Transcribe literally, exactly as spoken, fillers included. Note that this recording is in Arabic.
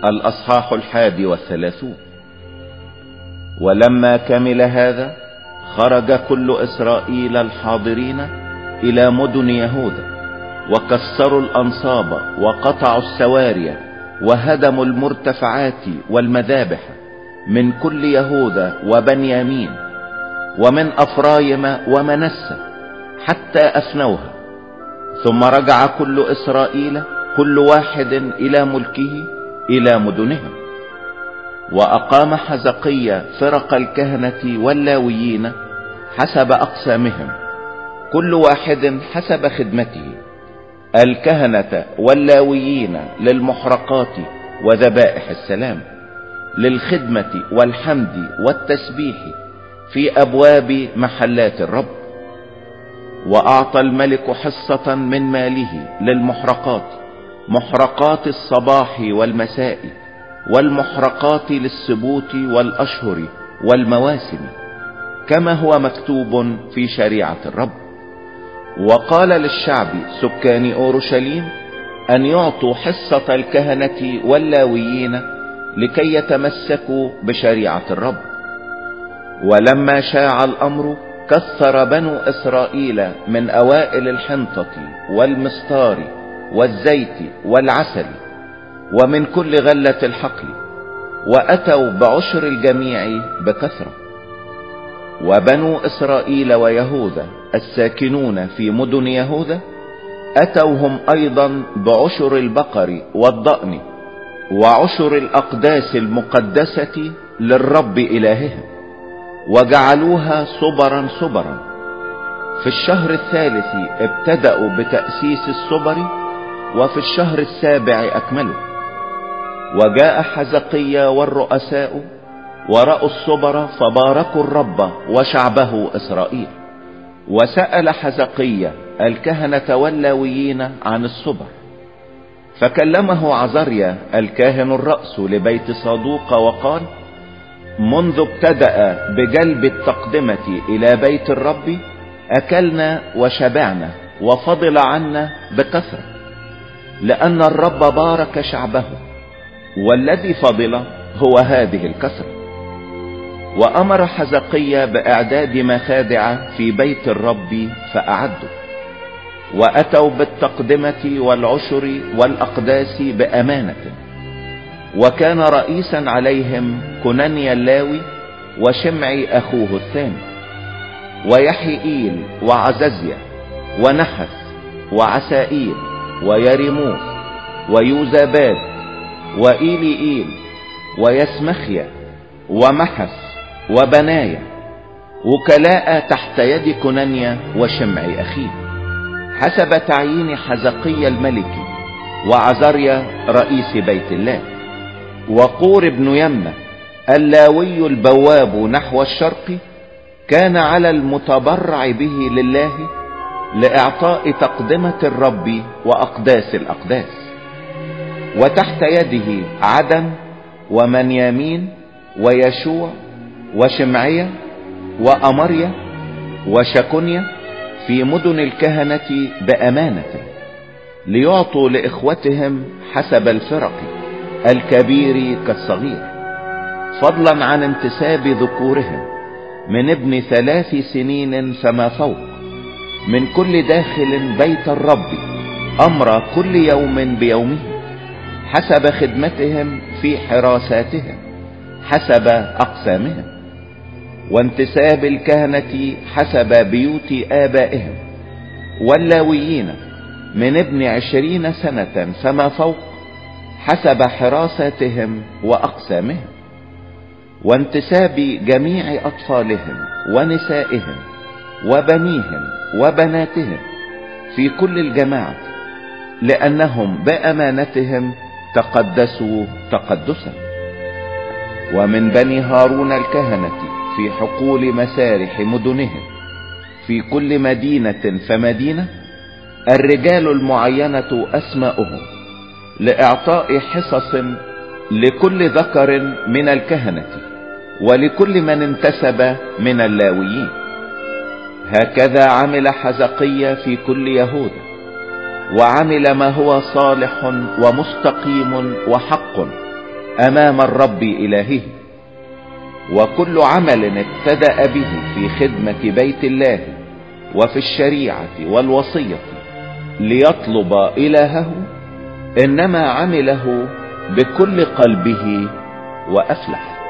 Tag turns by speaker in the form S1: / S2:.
S1: الأصحاح الحادي والثلاثون. ولما كمل هذا خرج كل إسرائيل الحاضرين إلى مدن يهوذا، وكسروا الأنصاب وقطعوا السواري وهدموا المرتفعات والمذابح من كل يهوذا وبنيامين ومن أفرايم ومنسى حتى أفنوها. ثم رجع كل إسرائيل كل واحد إلى ملكه إلى مدنهم. وأقام حزقيا فرق الكهنة واللاويين حسب أقسامهم، كل واحد حسب خدمته: الكهنة واللاويين للمحرقات وذبائح السلام، للخدمة والحمد والتسبيح في أبواب محلات الرب. وأعطى الملك حصة من ماله للمحرقات، محرقات الصباح والمساء، والمحرقات للسبوت والأشهر والمواسم، كما هو مكتوب في شريعة الرب. وقال للشعب سكان أورشليم أن يعطوا حصة الكهنة واللاويين لكي يتمسكوا بشريعة الرب. ولما شاع الأمر كثر بنو إسرائيل من أوائل الحنطة والمستار والزيت والعسل ومن كل غلة الحقل، وأتوا بعشر الجميع بكثرة. وبنو إسرائيل ويهوذا الساكنون في مدن يهوذا أتوهم أيضا بعشر البقر والضأن وعشر الأقداس المقدسة للرب إلههم، وجعلوها صبرا صبرا. في الشهر الثالث ابتدأوا بتأسيس الصبر، وفي الشهر السابع أكملوا. وجاء حزقيا والرؤساء ورأوا الصبر فباركوا الرب وشعبه إسرائيل. وسأل حزقيا الكهنة واللاويين عن الصبر، فكلمه عزريا الكاهن الرأس لبيت صادوق وقال: منذ ابتدأ بجلب التقدمة إلى بيت الرب أكلنا وشبعنا وفضل عنا بكثرة، لأن الرب بارك شعبه، والذي فضل هو هذه الكثرة. وأمر حزقيا بإعداد مخادع في بيت الرب فأعدوا، وأتوا بالتقدمة والعشر والأقداس بأمانة. وكان رئيسا عليهم كنانيا اللاوي وشمعي أخوه الثاني، ويحيئيل وعززيا ونحث وعسائيل ويريموث ويوزاباد وإيليئيل ويسمخيا ومحس وبنايا، وكلاء تحت يد كنانيا وشمعي أخيه، حسب تعيين حزقيا الملك وعزريا رئيس بيت الله. وقور بن يمنة اللاوي البواب نحو الشرق كان على المتبرع به لله لإعطاء تقدمة الرب وأقداس الأقداس. وتحت يده عدن ومنيامين ويشوع وشمعية وأمريا وشكنيا في مدن الكهنة بأمانة، ليعطوا لإخوتهم حسب الفرق، الكبير كالصغير، فضلا عن انتساب ذكورهم من ابن ثلاث سنين فما فوق، من كل داخل بيت الرب أمر كل يوم بيومه، حسب خدمتهم في حراساتهم حسب أقسامهم. وانتساب الكهنة حسب بيوت آبائهم، واللاويين من ابن عشرين سنة فما فوق حسب حراساتهم وأقسامهم. وانتساب جميع أطفالهم ونسائهم وبنيهم وبناتهم في كل الجماعة، لأنهم بأمانتهم تقدسوا تقدسا. ومن بني هارون الكهنة في حقول مسارح مدنهم في كل مدينة فمدينة الرجال المعينة أسماؤهم، لإعطاء حصص لكل ذكر من الكهنة ولكل من انتسب من اللاويين. هكذا عمل حزقيا في كل يهوذا، وعمل ما هو صالح ومستقيم وحق امام الرب الهه. وكل عمل ابتدأ به في خدمة بيت الله وفي الشريعة والوصية ليطلب إلهه انما عمله بكل قلبه وافلح.